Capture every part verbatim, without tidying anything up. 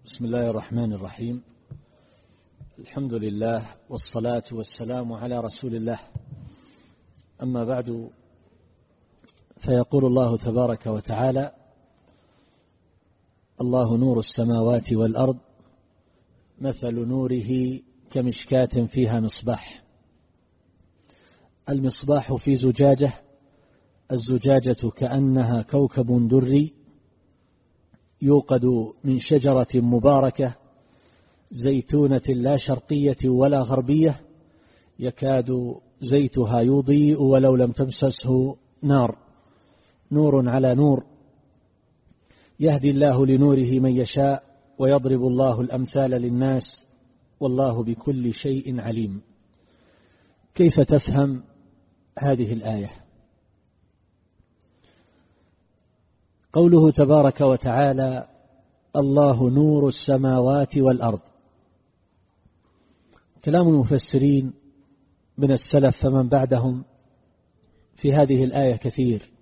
بسم الله الرحمن الرحيم. الحمد لله والصلاة والسلام على رسول الله. أما بعد، فيقول الله تبارك وتعالى: الله نور السماوات والأرض مثل نوره كمشكاة فيها مصباح. المصباح في زجاجة، الزجاجة كأنها كوكب دري يوقد من شجرة مباركة زيتونة لا شرقية ولا غربية يكاد زيتها يضيء ولو لم تمسسه نار، نور على نور، يهدي الله لنوره من يشاء ويضرب الله الأمثال للناس والله بكل شيء عليم. كيف تفهم هذه الآية؟ قوله تبارك وتعالى: الله نور السماوات والأرض. كلام المفسرين من السلف فمن بعدهم في هذه الآية كثير،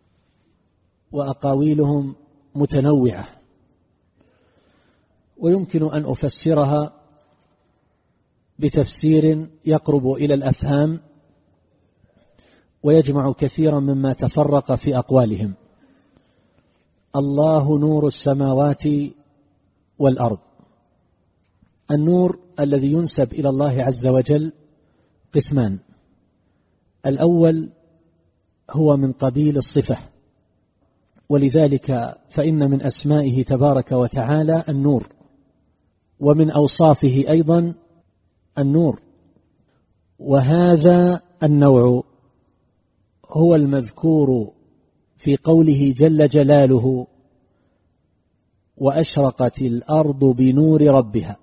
وأقاويلهم متنوعة، ويمكن أن أفسرها بتفسير يقرب إلى الأفهام ويجمع كثيرا مما تفرق في أقوالهم. الله نور السماوات والأرض. النور الذي ينسب إلى الله عز وجل قسمان: الأول هو من قبيل الصفة، ولذلك فإن من أسمائه تبارك وتعالى النور، ومن أوصافه أيضا النور، وهذا النوع هو المذكور في قوله جل جلاله: وأشرقت الأرض بنور ربها،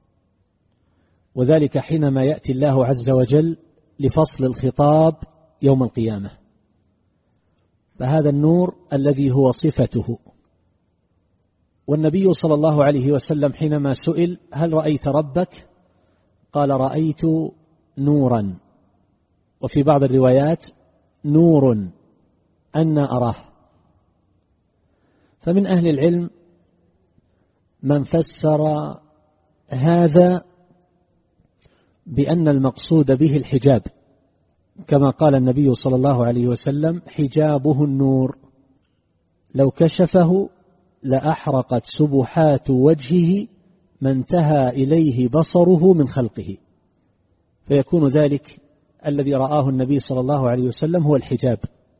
وذلك حينما يأتي الله عز وجل لفصل الخطاب يوم القيامة. فهذا النور الذي هو صفته. والنبي صلى الله عليه وسلم حينما سئل: هل رأيت ربك؟ قال: رأيت نورا، وفي بعض الروايات نور أنا أراه. فمن أهل العلم من فسر هذا بأن المقصود به الحجاب، كما قال النبي صلى الله عليه وسلم: حجابه النور، لو كشفه لأحرقت سبحات وجهه ما انتهى إليه بصره من خلقه. فيكون ذلك الذي رآه النبي صلى الله عليه وسلم هو الحجاب،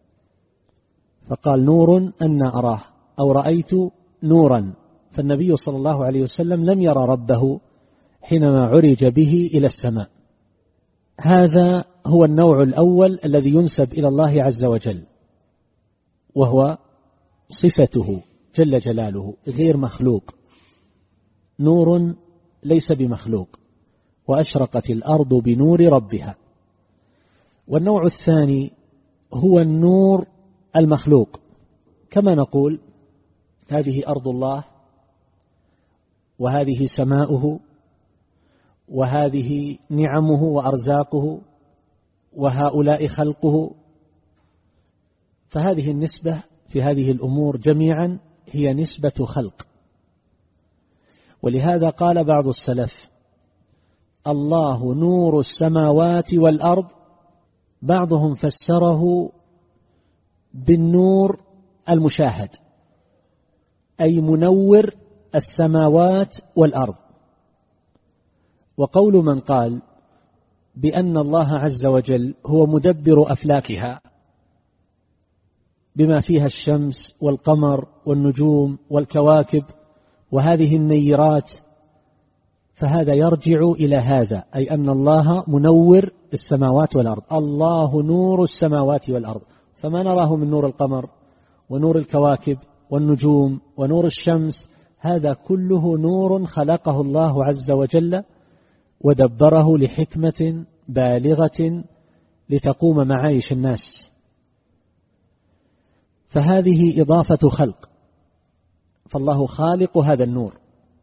فقال: نور أنا أراه، أو رأيت نورا. فالنبي صلى الله عليه وسلم لم يرى ربه حينما عرج به إلى السماء. هذا هو النوع الأول الذي ينسب إلى الله عز وجل، وهو صفته جل جلاله غير مخلوق، نور ليس بمخلوق. وأشرقت الأرض بنور ربها. والنوع الثاني هو النور المخلوق، كما نقول: هذه أرض الله، وهذه سماؤه، وهذه نعمه وأرزاقه، وهؤلاء خلقه. فهذه النسبة في هذه الأمور جميعا هي نسبة خلق. ولهذا قال بعض السلف: الله نور السماوات والأرض. بعضهم فسره بالنور المشاهد، أي منور السماوات والأرض. وقول من قال بأن الله عز وجل هو مدبر أفلاكها بما فيها الشمس والقمر والنجوم والكواكب وهذه النيرات، فهذا يرجع إلى هذا، أي أن الله منور السماوات والأرض. الله نور السماوات والأرض، فما نراه من نور القمر ونور الكواكب والنجوم ونور الشمس، هذا كله نور خلقه الله عز وجل ودبره لحكمة بالغة لتقوم معايش الناس. فهذه إضافة خلق، فالله خالق هذا النور.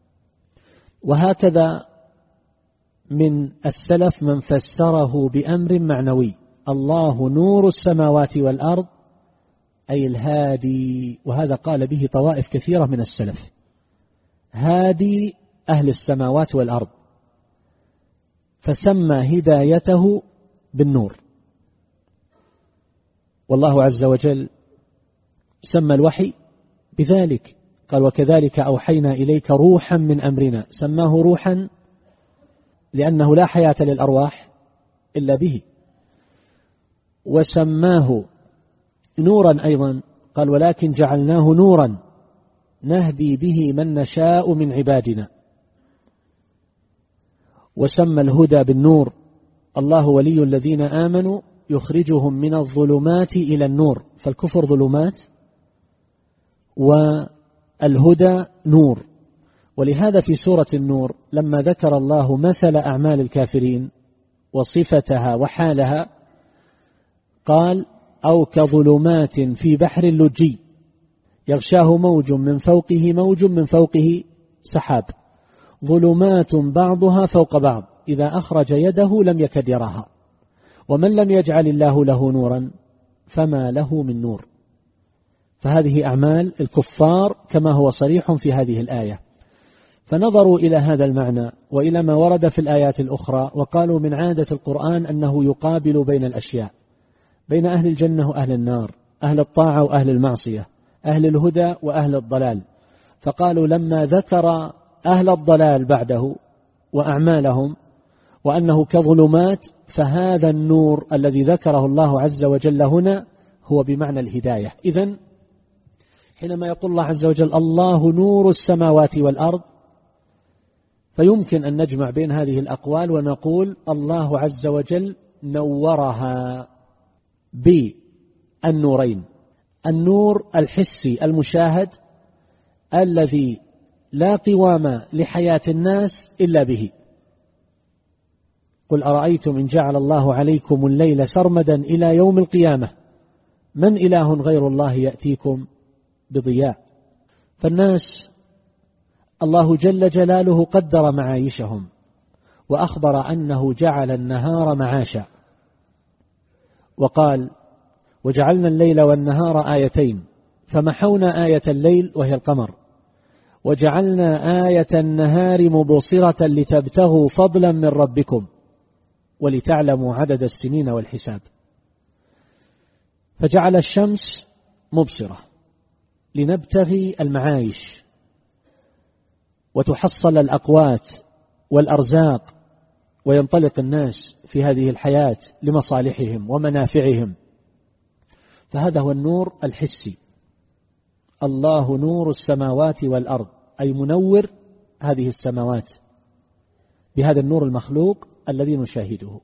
وهكذا من السلف من فسره بأمر معنوي: الله نور السماوات والأرض، أي الهادي. وهذا قال به طوائف كثيرة من السلف، هادي أهل السماوات والأرض، فسمى هدايته بالنور. والله عز وجل سمى الوحي بذلك، قال وكذلك أوحينا إليك روحا من أمرنا، سماه روحا لأنه لا حياة للأرواح إلا به، وسماه نورا أيضا، قال ولكن جعلناه نورا نهدي به من نشاء من عبادنا. وسمى الهدى بالنور، الله ولي الذين آمنوا يخرجهم من الظلمات إلى النور، فالكفر ظلمات والهدى نور. ولهذا في سورة النور لما ذكر الله مثل أعمال الكافرين وصفتها وحالها قال أو كظلمات في بحر لجي يغشاه موج من فوقه موج من فوقه سحاب ظلمات بعضها فوق بعض إذا أخرج يده لم يكد يراها ومن لم يجعل الله له نورا فما له من نور. فهذه أعمال الكفار كما هو صريح في هذه الآية. فنظروا إلى هذا المعنى وإلى ما ورد في الآيات الأخرى وقالوا من عادة القرآن أنه يقابل بين الأشياء، بين أهل الجنة وأهل النار، أهل الطاعة وأهل المعصية، أهل الهدى وأهل الضلال. فقالوا لما ذكر أهل الضلال بعده وأعمالهم وأنه كظلمات، فهذا النور الذي ذكره الله عز وجل هنا هو بمعنى الهداية. إذن حينما يقول الله عز وجل الله نور السماوات والأرض، فيمكن أن نجمع بين هذه الأقوال ونقول الله عز وجل نورها بالنورين: النور الحسي المشاهد الذي لا قوام لحياة الناس إلا به. قل أرأيتم إن جعل الله عليكم الليل سرمدا إلى يوم القيامة من إله غير الله يأتيكم بضياء. فالناس الله جل جلاله قدر معايشهم وأخبر أنه جعل النهار معاشا، وقال وجعلنا الليل والنهار آيتين فمحونا آية الليل وهي القمر وجعلنا آية النهار مبصرة لتبتغوا فضلا من ربكم ولتعلموا عدد السنين والحساب. فجعل الشمس مبصرة لنبتغي المعايش وتحصل الأقوات والأرزاق وينطلق الناس في هذه الحياة لمصالحهم ومنافعهم. فهذا هو النور الحسي. الله نور السماوات والأرض، أي منور هذه السماوات بهذا النور المخلوق الذي نشاهده.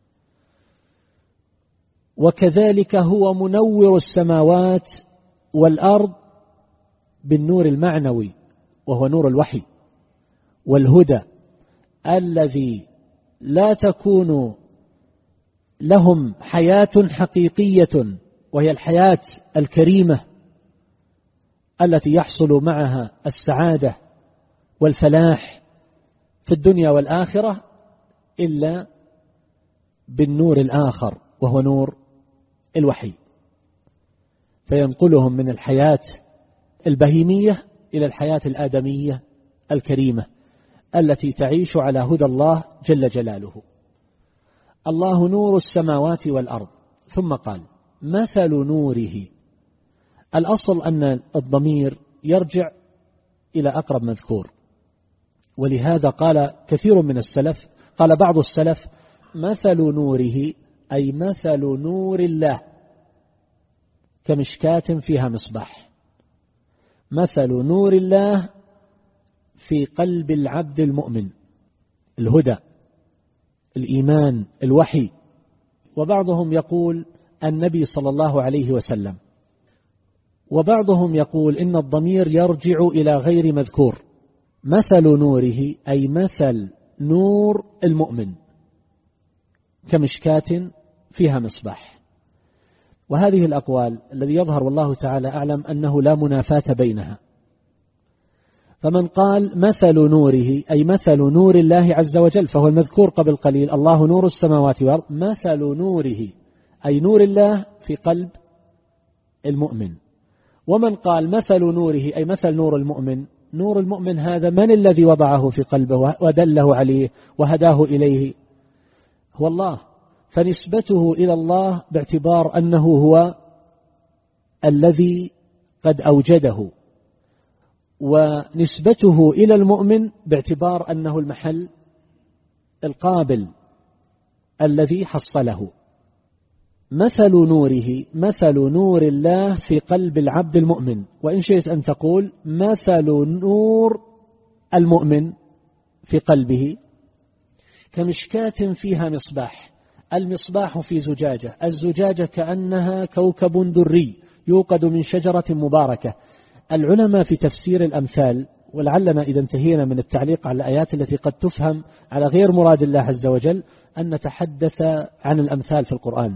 وكذلك هو منور السماوات والأرض بالنور المعنوي وهو نور الوحي والهدى الذي لا تكون لهم حياة حقيقية وهي الحياة الكريمة التي يحصل معها السعادة والفلاح في الدنيا والآخرة إلا بالنور الآخر وهو نور الوحي، فينقلهم من الحياة البهيمية إلى الحياة الآدمية الكريمة التي تعيش على هدى الله جل جلاله. الله نور السماوات والأرض. ثم قال مثل نوره. الأصل أن الضمير يرجع إلى أقرب مذكور، ولهذا قال كثير من السلف، قال بعض السلف مثل نوره أي مثل نور الله كمشكاة فيها مصباح. مثل نور الله في قلب العبد المؤمن، الهدى، الإيمان، الوحي. وبعضهم يقول النبي صلى الله عليه وسلم، وبعضهم يقول إن الضمير يرجع إلى غير مذكور. مثل نوره أي مثل نور المؤمن كمشكاة فيها مصباح. وهذه الأقوال الذي يظهر والله تعالى أعلم أنه لا منافاة بينها. فمن قال مثل نوره أي مثل نور الله عز وجل فهو المذكور قبل قليل الله نور السماوات والأرض، مثل نوره أي نور الله في قلب المؤمن. ومن قال مثل نوره أي مثل نور المؤمن نور المؤمن هذا من الذي وضعه في قلبه ودله عليه وهداه إليه؟ هو الله. فنسبته إلى الله باعتبار أنه هو الذي قد أوجده، ونسبته إلى المؤمن باعتبار أنه المحل القابل الذي حصله. مثل نوره مثل نور الله في قلب العبد المؤمن، وإن شئت أن تقول مثل نور المؤمن في قلبه كمشكاة فيها مصباح. المصباح في زجاجة، الزجاجة كأنها كوكب دري يوقد من شجرة مباركة. العلماء في تفسير الأمثال، ولعلنا إذا انتهينا من التعليق على الآيات التي قد تفهم على غير مراد الله عز وجل، أن نتحدث عن الأمثال في القرآن.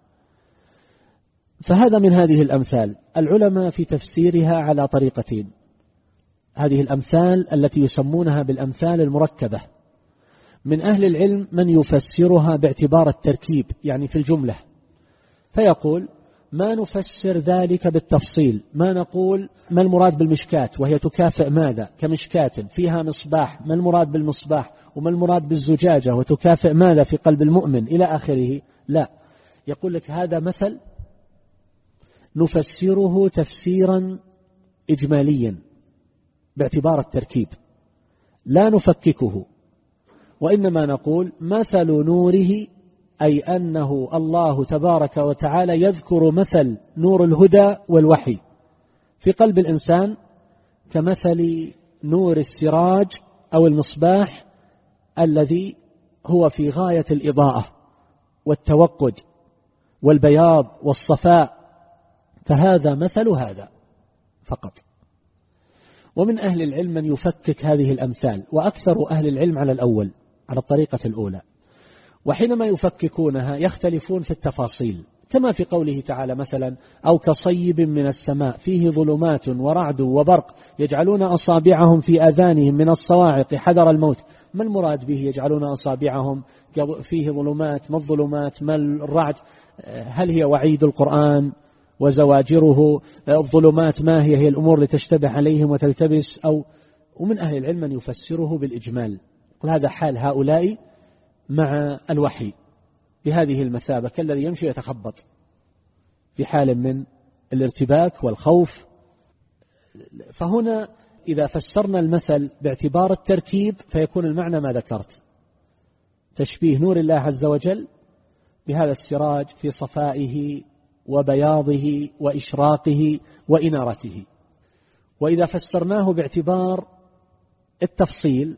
فهذا من هذه الأمثال. العلماء في تفسيرها على طريقتين. هذه الأمثال التي يسمونها بالأمثال المركبة، من أهل العلم من يفسرها باعتبار التركيب، يعني في الجملة، فيقول ما نفسر ذلك بالتفصيل، ما نقول ما المراد بالمشكات وهي تكافئ ماذا، كمشكاة فيها مصباح، ما المراد بالمصباح، وما المراد بالزجاجة وتكافئ ماذا في قلب المؤمن إلى آخره. لا، يقول لك هذا مثل نفسره تفسيرا إجماليا باعتبار التركيب، لا نفككه، وإنما نقول مثل نوره، أي أنه الله تبارك وتعالى يذكر مثل نور الهدى والوحي في قلب الإنسان كمثل نور السراج أو المصباح الذي هو في غاية الإضاءة والتوقد والبياض والصفاء، فهذا مثل هذا فقط. ومن أهل العلم من يفكك هذه الأمثال، وأكثر أهل العلم على الأول، على الطريقة الأولى، وحينما يفككونها يختلفون في التفاصيل، كما في قوله تعالى مثلا أو كصيب من السماء فيه ظلمات ورعد وبرق يجعلون أصابعهم في آذانهم من الصواعق حذر الموت. ما المراد به يجعلون أصابعهم فيه ظلمات؟ ما الظلمات؟ ما الرعد؟ هل هي وعيد القرآن وزواجره؟ الظلمات ما هي؟ هي الأمور لتشتبه عليهم وتلتبس. أو ومن أهل العلم من يفسره بالإجمال، وهذا حال هؤلاء مع الوحي بهذه المثابة، كالذي يمشي يتخبط في حال من الارتباك والخوف. فهنا إذا فسرنا المثل باعتبار التركيب فيكون المعنى ما ذكرت، تشبيه نور الله عز وجل بهذا السراج في صفائه وبياضه وإشراقه وإنارته. وإذا فسرناه باعتبار التفصيل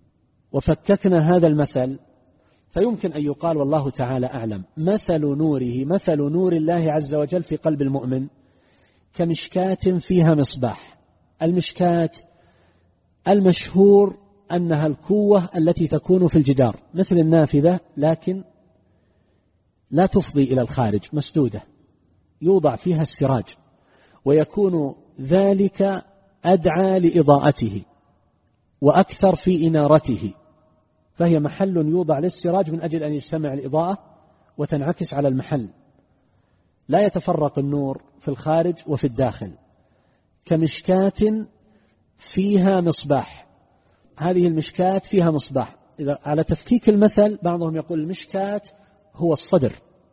وفككنا هذا المثل فيمكن أن يقال والله تعالى أعلم مثل نوره مثل نور الله عز وجل في قلب المؤمن كمشكاة فيها مصباح. المشكاة المشهور أنها الكوة التي تكون في الجدار مثل النافذة، لكن لا تفضي إلى الخارج، مسدودة، يوضع فيها السراج، ويكون ذلك أدعى لإضاءته وأكثر في إنارته، فهي محل يوضع للسراج من أجل أن يجتمع الإضاءة وتنعكس على المحل، لا يتفرق النور في الخارج وفي الداخل. كمشكاة فيها مصباح، هذه المشكاة فيها مصباح. إذا على تفكيك المثل بعضهم يقول المشكاة هو الصدر،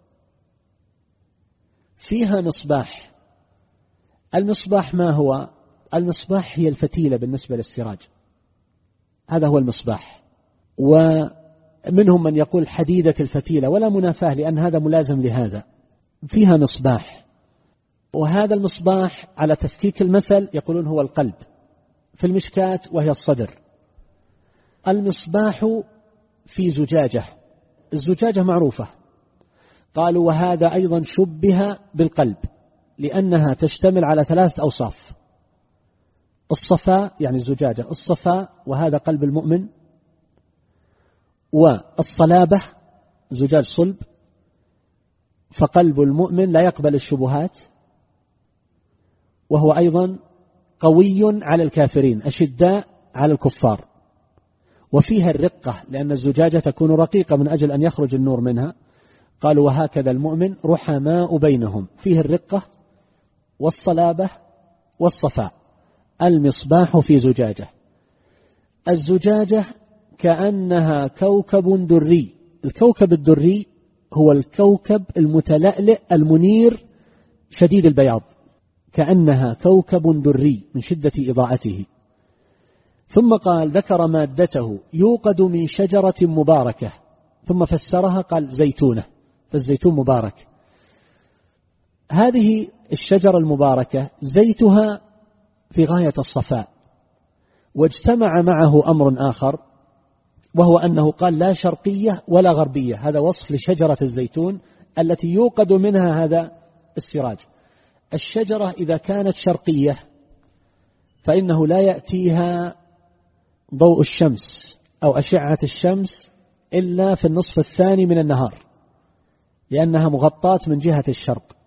فيها مصباح. المصباح ما هو؟ المصباح هي الفتيلة بالنسبة للسراج، هذا هو المصباح. ومنهم من يقول حديدة الفتيلة، ولا منافاة لأن هذا ملازم لهذا، فيها مصباح. وهذا المصباح على تفكيك المثل يقولون هو القلب في المشكاة وهي الصدر. المصباح في زجاجة، الزجاجة معروفة، قالوا وهذا أيضا شبه بالقلب لأنها تشتمل على ثلاثة أوصاف: الصفاء يعني الزجاجة الصفاء، وهذا قلب المؤمن، والصلابة زجاج صلب فقلب المؤمن لا يقبل الشبهات، وهو أيضا قوي على الكافرين أشداء على الكفار. وفيها الرقة لأن الزجاجة تكون رقيقة من أجل أن يخرج النور منها، قالوا وهكذا المؤمن رحماء بينهم، فيه الرقة والصلابة والصفاء. المصباح في زجاجة. الزجاجة كأنها كوكب دري. الكوكب الدري هو الكوكب المتلألئ المنير شديد البياض، كأنها كوكب دري من شدة إضاءته. ثم قال ذكر مادته يوقد من شجرة مباركة، ثم فسرها قال زيتونة، فالزيتون مبارك. هذه الشجرة المباركة زيتها في غاية الصفاء. واجتمع معه أمر آخر، وهو أنه قال لا شرقية ولا غربية. هذا وصف لشجرة الزيتون التي يوقد منها هذا السراج. الشجرة إذا كانت شرقية فإنه لا يأتيها ضوء الشمس أو أشعة الشمس إلا في النصف الثاني من النهار، لأنها مغطاة من جهة الشرق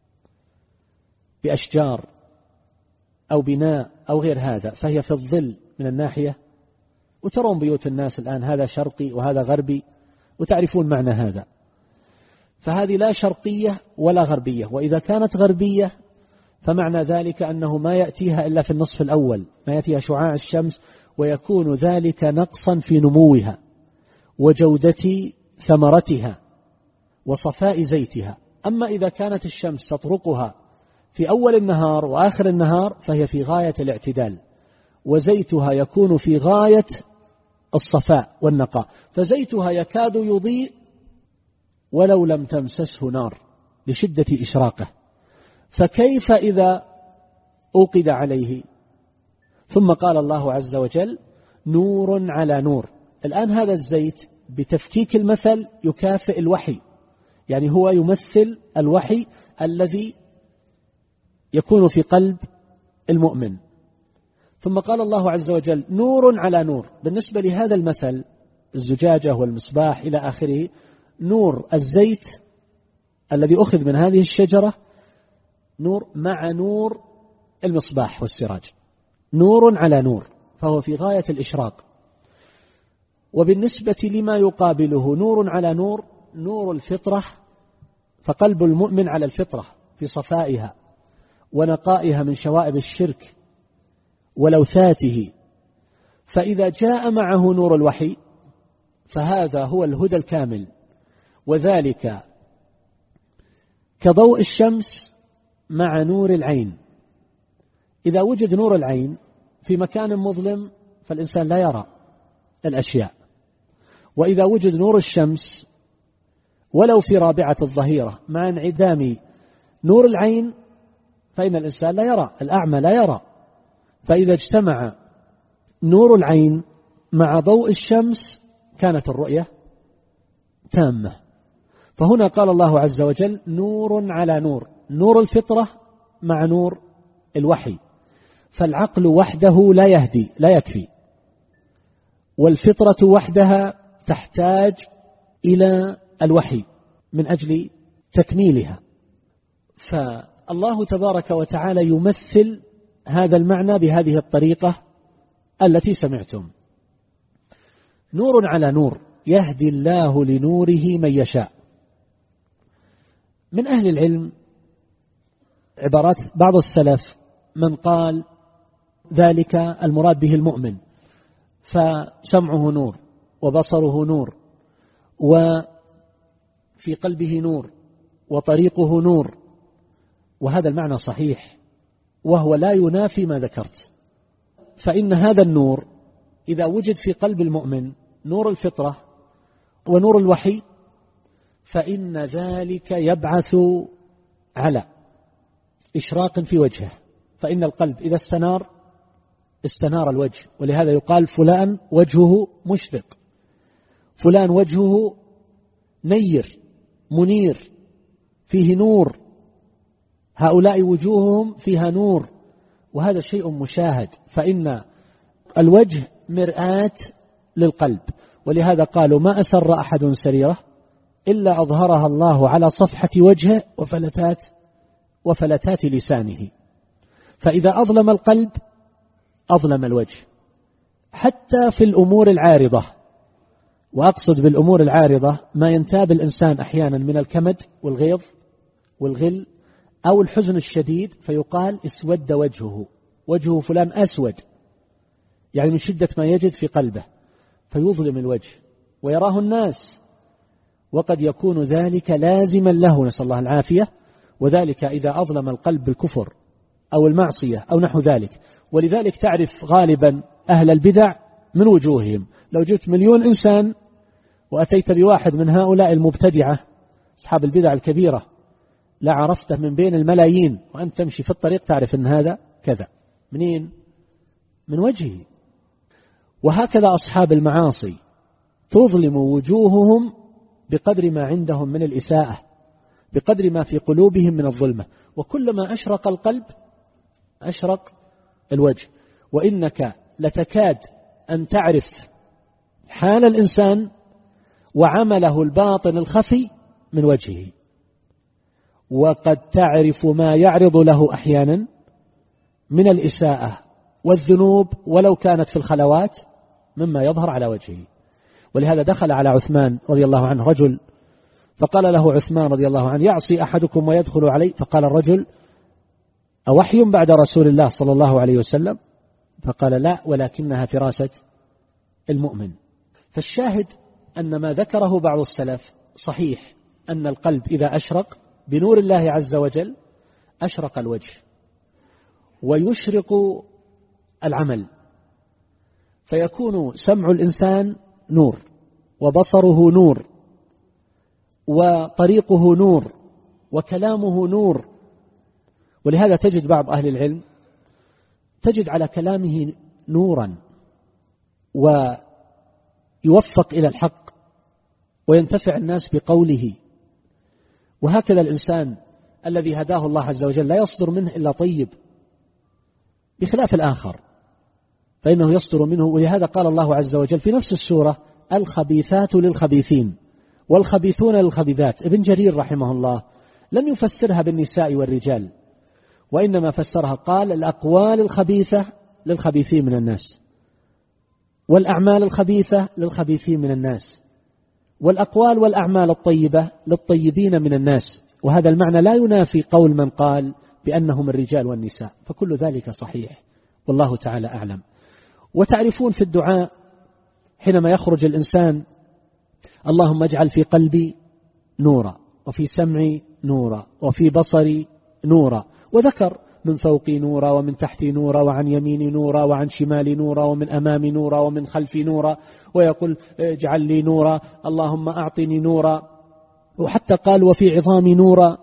بأشجار أو بناء أو غير هذا، فهي في الظل من الناحية. وترون بيوت الناس الآن هذا شرقي وهذا غربي، وتعرفون معنى هذا. فهذه لا شرقية ولا غربية. وإذا كانت غربية فمعنى ذلك أنه ما يأتيها إلا في النصف الأول، ما يأتيها شعاع الشمس، ويكون ذلك نقصا في نموها وجودة ثمرتها وصفاء زيتها. أما إذا كانت الشمس تطرقها في أول النهار وآخر النهار فهي في غاية الاعتدال، وزيتها يكون في غاية الصفاء والنقاء. فزيتها يكاد يضيء ولو لم تمسسه نار لشدة إشراقه. فكيف إذا أوقد عليه؟ ثم قال الله عز وجل نور على نور. الآن هذا الزيت بتفكيك المثل يكافئ الوحي، يعني هو يمثل الوحي الذي يكون في قلب المؤمن. ثم قال الله عز وجل نور على نور. بالنسبة لهذا المثل الزجاجة والمصباح إلى آخره، نور الزيت الذي أخذ من هذه الشجرة نور مع نور المصباح والسراج، نور على نور، فهو في غاية الإشراق. وبالنسبة لما يقابله نور على نور، نور الفطرة، فقلب المؤمن على الفطرة في صفائها ونقائها من شوائب الشرك ولوثاته. فإذا جاء معه نور الوحي فهذا هو الهدى الكامل، وذلك كضوء الشمس مع نور العين. إذا وجد نور العين في مكان مظلم فالإنسان لا يرى الأشياء، وإذا وجد نور الشمس ولو في رابعة الظهيرة مع انعدام نور العين فإن الإنسان لا يرى، الأعمى لا يرى. فإذا اجتمع نور العين مع ضوء الشمس كانت الرؤية تامة. فهنا قال الله عز وجل نور على نور، نور الفطرة مع نور الوحي. فالعقل وحده لا يهدي، لا يكفي، والفطرة وحدها تحتاج إلى الوحي من أجل تكميلها. فالله تبارك وتعالى يمثل هذا المعنى بهذه الطريقة التي سمعتم. نور على نور، يهدي الله لنوره من يشاء. من أهل العلم عبارات بعض السلف من قال ذلك المراد به المؤمن، فسمعه نور وبصره نور وفي قلبه نور وطريقه نور، وهذا المعنى صحيح، وهو لا ينافي ما ذكرت. فإن هذا النور إذا وجد في قلب المؤمن نور الفطرة ونور الوحي فإن ذلك يبعث على إشراق في وجهه. فإن القلب إذا استنار استنار الوجه، ولهذا يقال فلان وجهه مشرق، فلان وجهه نير منير فيه نور، هؤلاء وجوههم فيها نور، وهذا شيء مشاهد. فإن الوجه مرآة للقلب، ولهذا قالوا ما أسر أحد سريرة إلا أظهرها الله على صفحة وجهه وفلتات وفلتات لسانه. فإذا أظلم القلب أظلم الوجه، حتى في الأمور العارضة. وأقصد بالأمور العارضة ما ينتاب الإنسان أحيانا من الكمد والغيظ والغل أو الحزن الشديد، فيقال اسود وجهه، وجه فلان أسود، يعني من شدة ما يجد في قلبه، فيظلم الوجه ويراه الناس، وقد يكون ذلك لازما له، نسأل الله العافية، وذلك إذا أظلم القلب بالكفر أو المعصية أو نحو ذلك. ولذلك تعرف غالبا أهل البدع من وجوههم. لو جبت مليون إنسان وأتيت بواحد من هؤلاء المبتدعة أصحاب البدع الكبيرة لعرفته من بين الملايين، وأنت تمشي في الطريق تعرف أن هذا كذا. منين؟ من وجهه. وهكذا أصحاب المعاصي تظلم وجوههم بقدر ما عندهم من الإساءة، بقدر ما في قلوبهم من الظلمة، وكلما أشرق القلب أشرق الوجه. وإنك لتكاد أن تعرف حال الإنسان وعمله الباطن الخفي من وجهه، وقد تعرف ما يعرض له أحيانا من الإساءة والذنوب ولو كانت في الخلوات مما يظهر على وجهه. ولهذا دخل على عثمان رضي الله عنه رجل فقال له عثمان رضي الله عنه: يعصي أحدكم ويدخل علي؟ فقال الرجل: أوحي بعد رسول الله صلى الله عليه وسلم؟ فقال: لا، ولكنها فراسة المؤمن. فالشاهد أن ما ذكره بعض السلف صحيح، أن القلب إذا أشرق بنور الله عز وجل أشرق الوجه ويشرق العمل، فيكون سمع الإنسان نور، وبصره نور، وطريقه نور، وكلامه نور. ولهذا تجد بعض أهل العلم تجد على كلامه نورا ويوفق إلى الحق وينتفع الناس بقوله. وهكذا الإنسان الذي هداه الله عز وجل لا يصدر منه إلا طيب، بخلاف الآخر فإنه يصدر منه. ولهذا قال الله عز وجل في نفس السورة: الخبيثات للخبيثين والخبيثون للخبيثات. ابن جرير رحمه الله لم يفسرها بالنساء والرجال، وإنما فسرها قال: الأقوال الخبيثة للخبيثين من الناس، والأعمال الخبيثة للخبيثين من الناس، والأقوال والأعمال الطيبة للطيبين من الناس. وهذا المعنى لا ينافي قول من قال بأنهم الرجال والنساء، فكل ذلك صحيح والله تعالى أعلم. وتعرفون في الدعاء حينما يخرج الإنسان: اللهم اجعل في قلبي نورا، وفي سمعي نورا، وفي بصري نورا، وذكر من فوقي نورا، ومن تحتي نورا، وعن يميني نورا، وعن شمالي نورا، ومن أمامي نورا، ومن خلفي نورا، ويقول: اجعل لي نورا، اللهم أعطني نورا، وحتى قال: وفي عظامي نورا.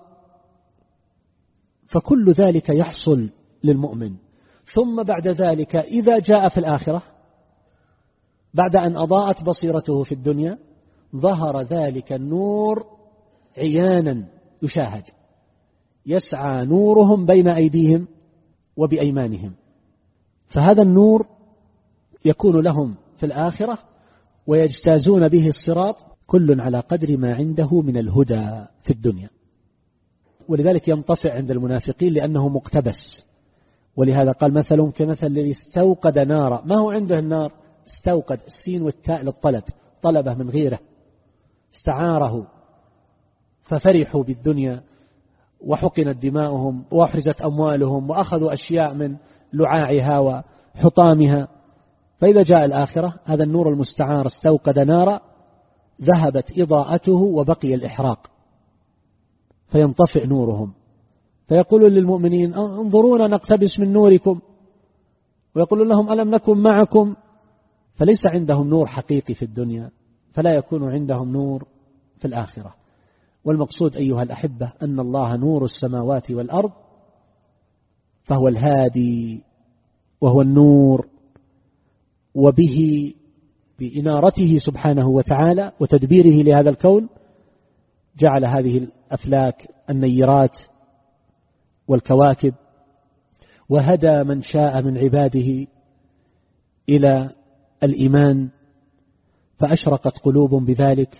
فكل ذلك يحصل للمؤمن. ثم بعد ذلك إذا جاء في الآخرة بعد أن أضاءت بصيرته في الدنيا ظهر ذلك النور عيانا يشاهد، يسعى نورهم بين أيديهم وبأيمانهم. فهذا النور يكون لهم في الآخرة ويجتازون به الصراط، كل على قدر ما عنده من الهدى في الدنيا. ولذلك ينطفئ عند المنافقين لأنه مقتبس. ولهذا قال: مثلهم كمثل الذي استوقد نارا. ما هو عنده النار؟ استوقد، السين والتاء للطلب، طلبه من غيره، استعاره، ففرحوا بالدنيا وحقنت دماؤهم وأحرزت أموالهم وأخذوا أشياء من لعاعها وحطامها. فإذا جاء الآخرة هذا النور المستعار استوقد نارا ذهبت إضاءته وبقي الإحراق، فينطفئ نورهم، فيقول للمؤمنين: انظرونا نقتبس من نوركم، ويقول لهم: ألم نكن معكم؟ فليس عندهم نور حقيقي في الدنيا، فلا يكون عندهم نور في الآخرة. والمقصود أيها الأحبة أن الله نور السماوات والأرض، فهو الهادي وهو النور، وبه بإنارته سبحانه وتعالى وتدبيره لهذا الكون جعل هذه الأفلاك النيرات والكواكب، وهدى من شاء من عباده إلى الإيمان، فأشرقت قلوب بذلك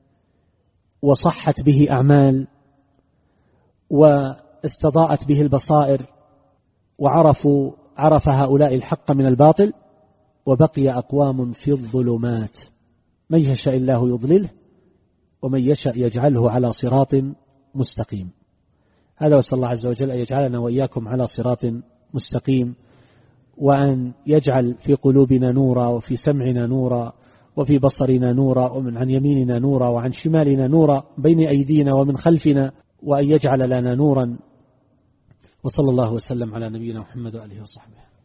وصحت به أعمال واستضاءت به البصائر، وعرفوا عرف هؤلاء الحق من الباطل، وبقي أقوام في الظلمات من يشاء الله يضلله ومن يشاء يجعله على صراط مستقيم. هذا، وصلى الله عز وجل أن يجعلنا وإياكم على صراط مستقيم. وأن يجعل في قلوبنا نورا وفي سمعنا نورا وفي بصرنا نورا ومن عن يميننا نورا وعن شمالنا نورا بين أيدينا ومن خلفنا، وأن يجعل لنا نورا. وصلى الله وسلم على نبينا محمد وآله وصحبه.